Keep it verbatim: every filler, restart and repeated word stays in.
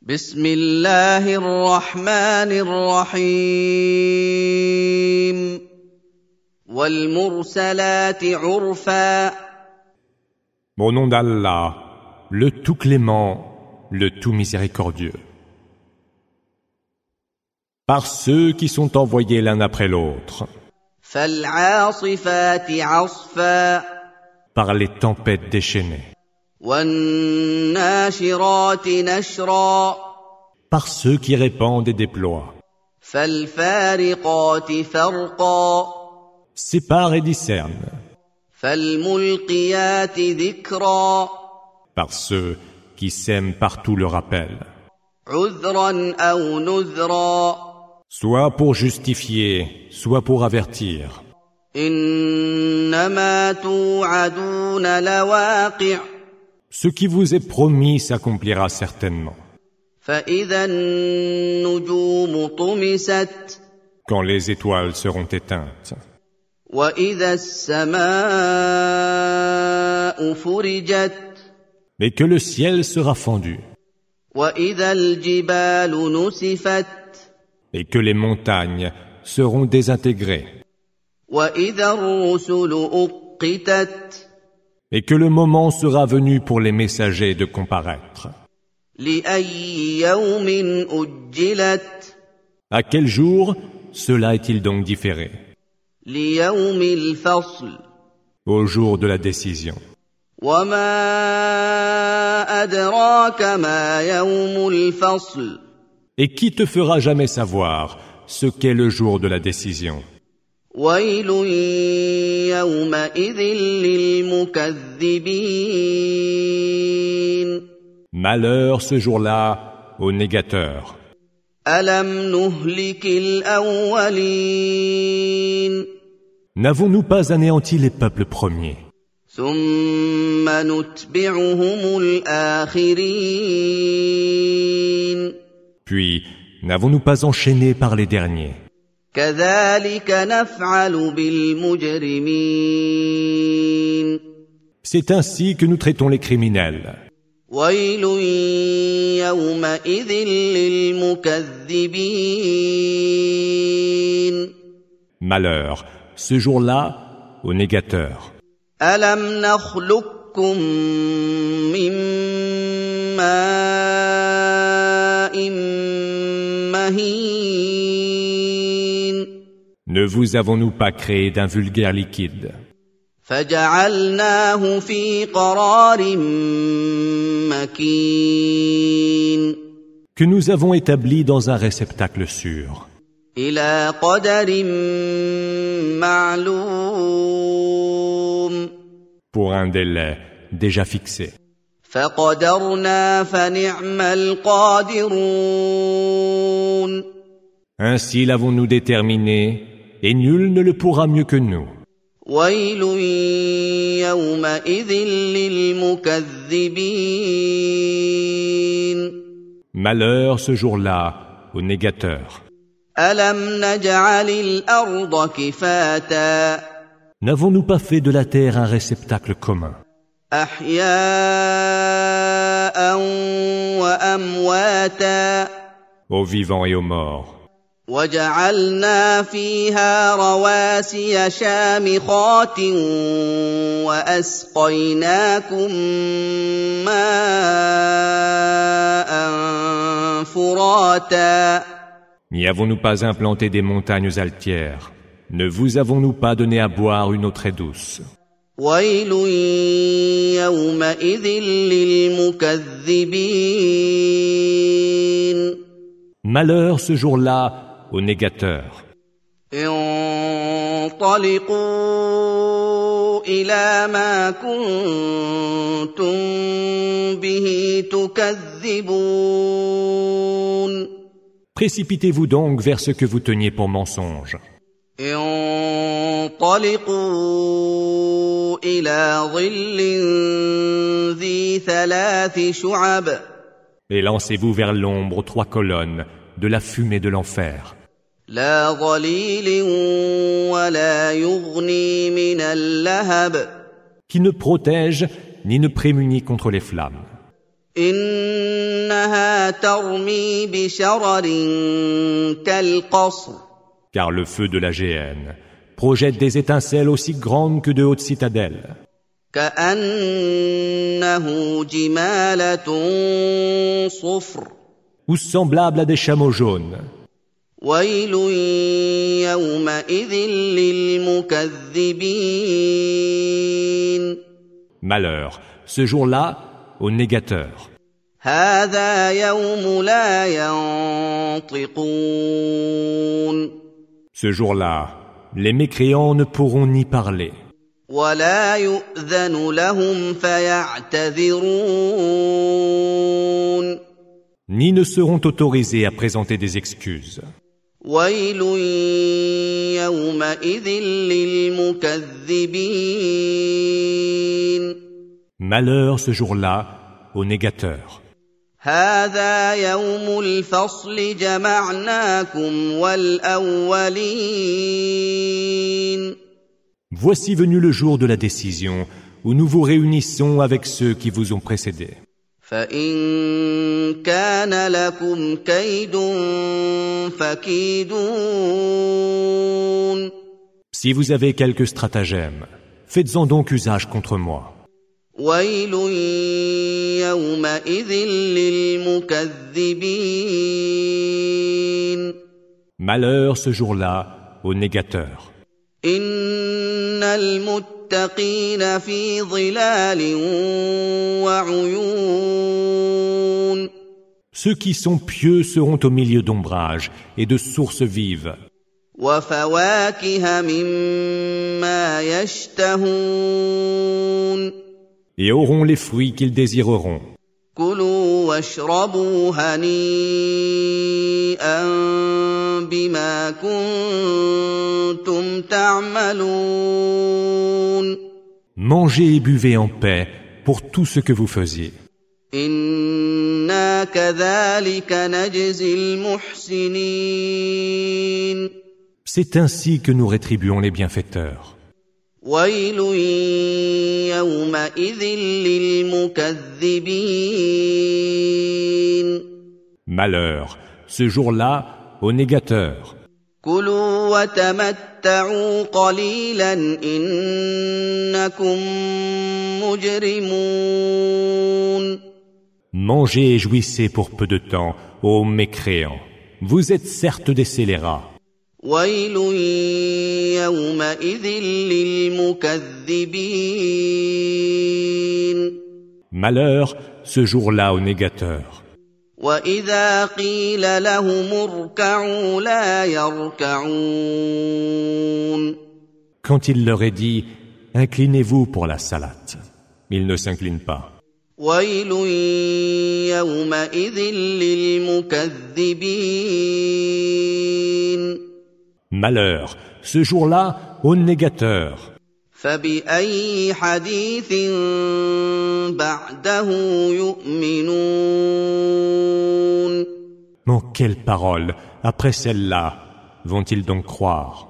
بسم الله الرحمن الرحيم والمرسلات عرفا. Au nom d'Allah, le tout clément, le tout miséricordieux. Par ceux qui sont envoyés l'un après l'autre. فالعاصفات عصفا. Par les tempêtes déchaînées. والناشرات نشرا. Par ceux qui répandent et déploient. فالفارقات فرقا. Séparent et discernent. فالملقيات ذكرا. Par ceux qui sèment partout le rappel. عذرا أو نذرا. Soit pour justifier, soit pour avertir. إنما توعدون لواقع. Ce qui vous est promis s'accomplira certainement. فإذا النجوم طمست. Quand les étoiles seront éteintes. وإذا السماء فرجت. Mais que le ciel sera fendu. وإذا الجبال نسفت. Et que les montagnes seront désintégrées. وإذا الرسل أقتت. Et que le moment sera venu pour les messagers de comparaître. لأي يوم أجلت. À quel jour cela est-il donc différé? ليوم الفصل. Au jour de la décision. وما أدراك ما يوم الفصل. Et qui te fera jamais savoir ce qu'est le jour de la décision? ويل يومئذ للمكذبين. Malheur ce jour-là aux négateurs. ألم نهلك الأولين. N'avons-nous pas anéanti les peuples premiers? ثم نتبعهم الآخرين. Puis, n'avons-nous pas enchaîné par les derniers? كذلك نفعل بالمجرمين. C'est ainsi que nous traitons les criminels. ويل يومئذ للمكذبين. Malheur, ce jour-là, aux négateurs. ألم نخلقكم من ماء مهين. Ne vous avons-nous pas créé d'un vulgaire liquide? فجعلناه في قرار مكين. Que nous avons établi dans un réceptacle sûr. إلى قدر معلوم. Pour un délai déjà fixé. فقدرنا فنعم القادرون. Ainsi l'avons-nous déterminé, et nul ne le pourra mieux que nous. ويل يومئذ للمكذبين. Malheur ce jour-là aux négateurs. ألم نجعل الأرض كفاتا. N'avons-nous pas fait de la terre un réceptacle commun? أحياء وأمواتا. Aux vivants et aux morts. وجعلنا فيها رواسي شامخات وأسقيناكم ماء فراتا. N'y avons-nous pas implanté des montagnes altières? Ne vous avons-nous pas donné à boire une eau très douce? ويل يومئذ للمكذبين. Malheur ce jour-là aux négateurs. انطلقوا إلى ما كنتم به تكذبون. Précipitez-vous donc vers ce que vous teniez pour mensonge. انطلقوا إلى ظل ذي ثلاث شعب. Et lancez-vous vers l'ombre aux trois colonnes de la fumée de l'enfer. لا ظليل ولا يغني من اللهب. Qui ne protège ni ne prémunit contre les flammes. إنها ترمي بشرر كالقصر. Car le feu de la géhenne projette des étincelles aussi grandes que de hautes citadelles. كأنه جمالة صفر. Ou semblables à des chameaux jaunes. ويل يومئذ للمكذبين. Malheur, ce jour-là, aux négateurs. هذا يوم لا ينطقون. Ce jour-là, les mécréants ne pourront ni parler. ولا يؤذن لهم فيعتذرون. Ni ne seront autorisés à présenter des excuses. ويل يومئذ للمكذبين. Malheur ce jour-là aux négateurs. هذا يوم الفصل جمعناكم والأولين. Voici venu le jour de la décision, où nous vous réunissons avec ceux qui vous ont précédés. فإن كان لكم كيد فكيدون. Si vous avez quelques stratagèmes, faites-en donc usage contre moi. ويل يومئذ للمكذبين. Malheur ce jour-là aux négateurs. إن المتقين في ظلال وعيون. Ceux qui sont pieux seront au milieu d'ombrages et de sources vives. وفواكه مما يشتهون. Et auront les fruits qu'ils désireront. كلوا واشربوا هنيئا بما كنتم تعملون. Mangez et buvez en paix pour tout ce que vous faisiez. إنا كذلك نجزي المحسنين. C'est ainsi que nous rétribuons les bienfaiteurs. ويل يومئذ للمكذبين. Malheur, ce jour-là, aux négateurs. كلوا وتمتعوا قليلا إنكم مجرمون. Mangez et jouissez pour peu de temps, ô mécréants. Vous êtes certes des scélérats. ويل يومئذ للمكذبين. Malheur, ce jour-là aux négateurs. وإذا قيل لهم اركعوا لا يركعون. Quand il leur est dit, inclinez-vous pour la salate, ils ne s'inclinent pas. ويل يومئذ للمكذبين. Malheur, ce jour-là aux négateurs. فبأي حديث بعده يؤمنون. En quelle parole, après celle-là, vont-ils donc croire?